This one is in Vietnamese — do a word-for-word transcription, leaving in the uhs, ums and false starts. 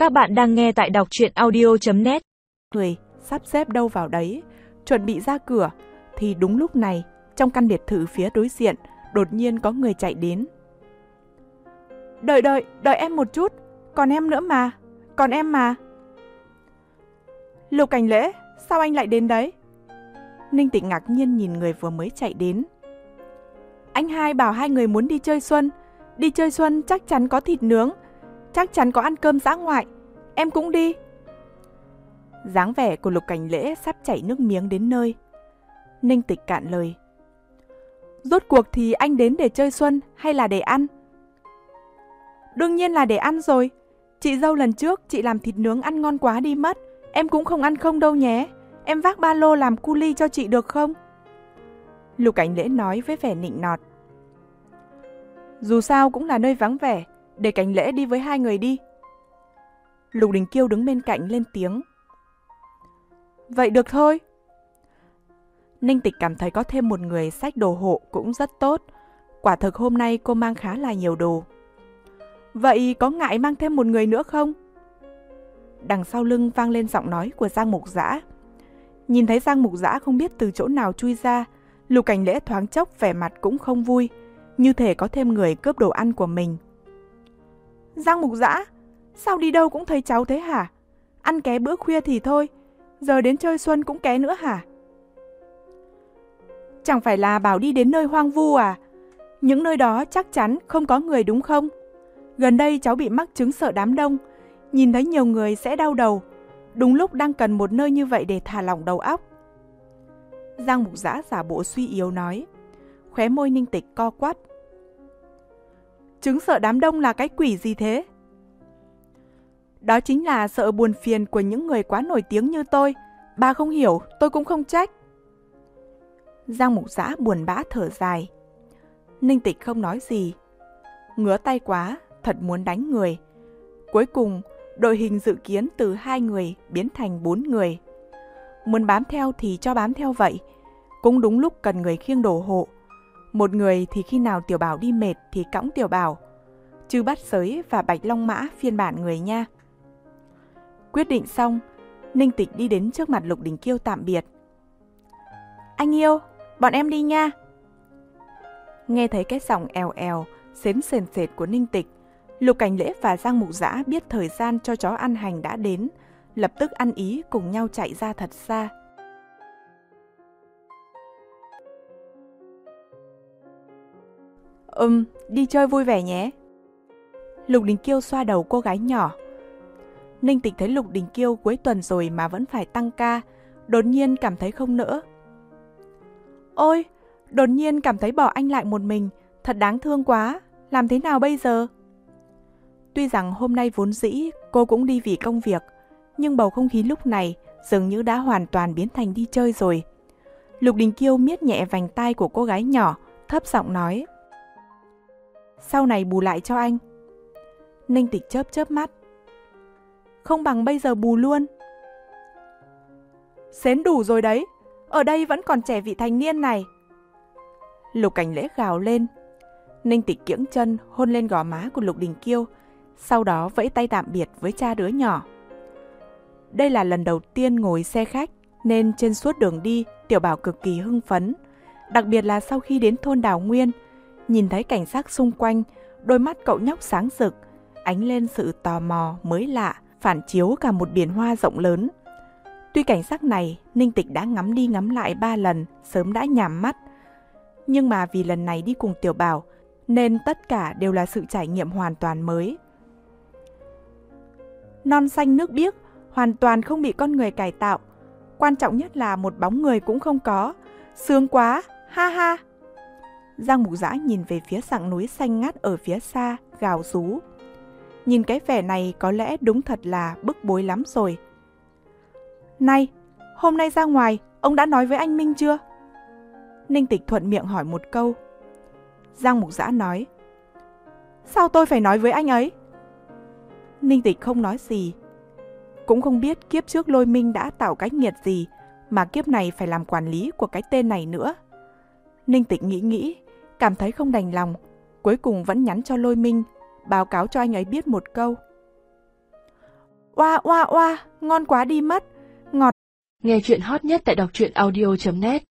Các bạn đang nghe tại đọc truyện audio chấm net. Người sắp xếp đâu vào đấy, chuẩn bị ra cửa, thì đúng lúc này, trong căn biệt thự phía đối diện, đột nhiên có người chạy đến. Đợi đợi, đợi em một chút, còn em nữa mà, còn em mà. Lục Cảnh Lễ, sao anh lại đến đấy? Ninh Tịch ngạc nhiên nhìn người vừa mới chạy đến. Anh hai bảo hai người muốn đi chơi xuân, đi chơi xuân chắc chắn có thịt nướng, chắc chắn có ăn cơm dã ngoại, em cũng đi. Dáng vẻ của Lục Cảnh Lễ sắp chảy nước miếng đến nơi. Ninh Tịch cạn lời. Rốt cuộc thì anh đến để chơi xuân hay là để ăn? Đương nhiên là để ăn rồi. Chị dâu lần trước chị làm thịt nướng ăn ngon quá đi mất, em cũng không ăn không đâu nhé. Em vác ba lô làm cu ly cho chị được không? Lục Cảnh Lễ nói với vẻ nịnh nọt. Dù sao cũng là nơi vắng vẻ, để Cảnh Lễ đi với hai người đi. Lục Đình Kiêu đứng bên cạnh lên tiếng. Vậy được thôi. Ninh Tịch cảm thấy có thêm một người xách đồ hộ cũng rất tốt. Quả thực hôm nay cô mang khá là nhiều đồ. Vậy có ngại mang thêm một người nữa không? Đằng sau lưng vang lên giọng nói của Giang Mục Dã. Nhìn thấy Giang Mục Dã không biết từ chỗ nào chui ra, Lục Cảnh Lễ thoáng chốc vẻ mặt cũng không vui, như thể có thêm người cướp đồ ăn của mình. Giang Mục Dã, sao đi đâu cũng thấy cháu thế hả? Ăn ké bữa khuya thì thôi, giờ đến chơi xuân cũng ké nữa hả? Chẳng phải là bảo đi đến nơi hoang vu à? Những nơi đó chắc chắn không có người đúng không? Gần đây cháu bị mắc chứng sợ đám đông, nhìn thấy nhiều người sẽ đau đầu. Đúng lúc đang cần một nơi như vậy để thả lỏng đầu óc. Giang Mục Dã giả bộ suy yếu nói. Khóe môi Ninh Tịch co quắp. Chứng sợ đám đông là cái quỷ gì thế? Đó chính là sợ buồn phiền của những người quá nổi tiếng như tôi. Bà không hiểu, tôi cũng không trách. Giang Mục Dã buồn bã thở dài. Ninh Tịch không nói gì. Ngứa tay quá, thật muốn đánh người. Cuối cùng, đội hình dự kiến từ hai người biến thành bốn người. Muốn bám theo thì cho bám theo vậy. Cũng đúng lúc cần người khiêng đồ hộ. Một người thì khi nào Tiểu Bảo đi mệt thì cõng Tiểu Bảo. Chư Bát Giới và Bạch Long Mã phiên bản người nha. Quyết định xong, Ninh Tịch đi đến trước mặt Lục Đình Kiêu tạm biệt. Anh yêu, bọn em đi nha. Nghe thấy cái giọng èo èo, xến sền sệt của Ninh Tịch, Lục Cảnh Lễ và Giang Mục Dã biết thời gian cho chó ăn hành đã đến, lập tức ăn ý cùng nhau chạy ra thật xa. Ừm, đi chơi vui vẻ nhé. Lục Đình Kiêu xoa đầu cô gái nhỏ. Ninh Tịch thấy Lục Đình Kiêu cuối tuần rồi mà vẫn phải tăng ca, đột nhiên cảm thấy không nỡ. Ôi, đột nhiên cảm thấy bỏ anh lại một mình, thật đáng thương quá, làm thế nào bây giờ? Tuy rằng hôm nay vốn dĩ cô cũng đi vì công việc, nhưng bầu không khí lúc này dường như đã hoàn toàn biến thành đi chơi rồi. Lục Đình Kiêu miết nhẹ vành tai của cô gái nhỏ, thấp giọng nói. Sau này bù lại cho anh. Ninh Tịch chớp chớp mắt. Không bằng bây giờ bù luôn. Xến đủ rồi đấy, ở đây vẫn còn trẻ vị thành niên này. Lục Cảnh Lễ gào lên. Ninh Tịch kiễng chân hôn lên gò má của Lục Đình Kiêu, sau đó vẫy tay tạm biệt với cha đứa nhỏ. Đây là lần đầu tiên ngồi xe khách, nên trên suốt đường đi, Tiểu Bảo cực kỳ hưng phấn. Đặc biệt là sau khi đến thôn Đào Nguyên, nhìn thấy cảnh sắc xung quanh, đôi mắt cậu nhóc sáng rực, ánh lên sự tò mò mới lạ, phản chiếu cả một biển hoa rộng lớn. Tuy cảnh sắc này, Ninh Tịch đã ngắm đi ngắm lại ba lần, sớm đã nhàm mắt. Nhưng mà vì lần này đi cùng Tiểu Bảo, nên tất cả đều là sự trải nghiệm hoàn toàn mới. Non xanh nước biếc, hoàn toàn không bị con người cải tạo. Quan trọng nhất là một bóng người cũng không có. Sướng quá, ha ha. Giang Mục Dã nhìn về phía sặng núi xanh ngắt ở phía xa, gào rú. Nhìn cái vẻ này có lẽ đúng thật là bức bối lắm rồi. Này, hôm nay ra ngoài, ông đã nói với anh Minh chưa? Ninh Tịch thuận miệng hỏi một câu. Giang Mục Dã nói. Sao tôi phải nói với anh ấy? Ninh Tịch không nói gì. Cũng không biết kiếp trước Lôi Minh đã tạo cái nghiệt gì mà kiếp này phải làm quản lý của cái tên này nữa. Ninh Tịch nghĩ nghĩ, cảm thấy không đành lòng, cuối cùng vẫn nhắn cho Lôi Minh, báo cáo cho anh ấy biết một câu. Oa oa oa, ngon quá đi mất. Ngọt. Nghe chuyện hot nhất tại đọc truyện audio chấm net.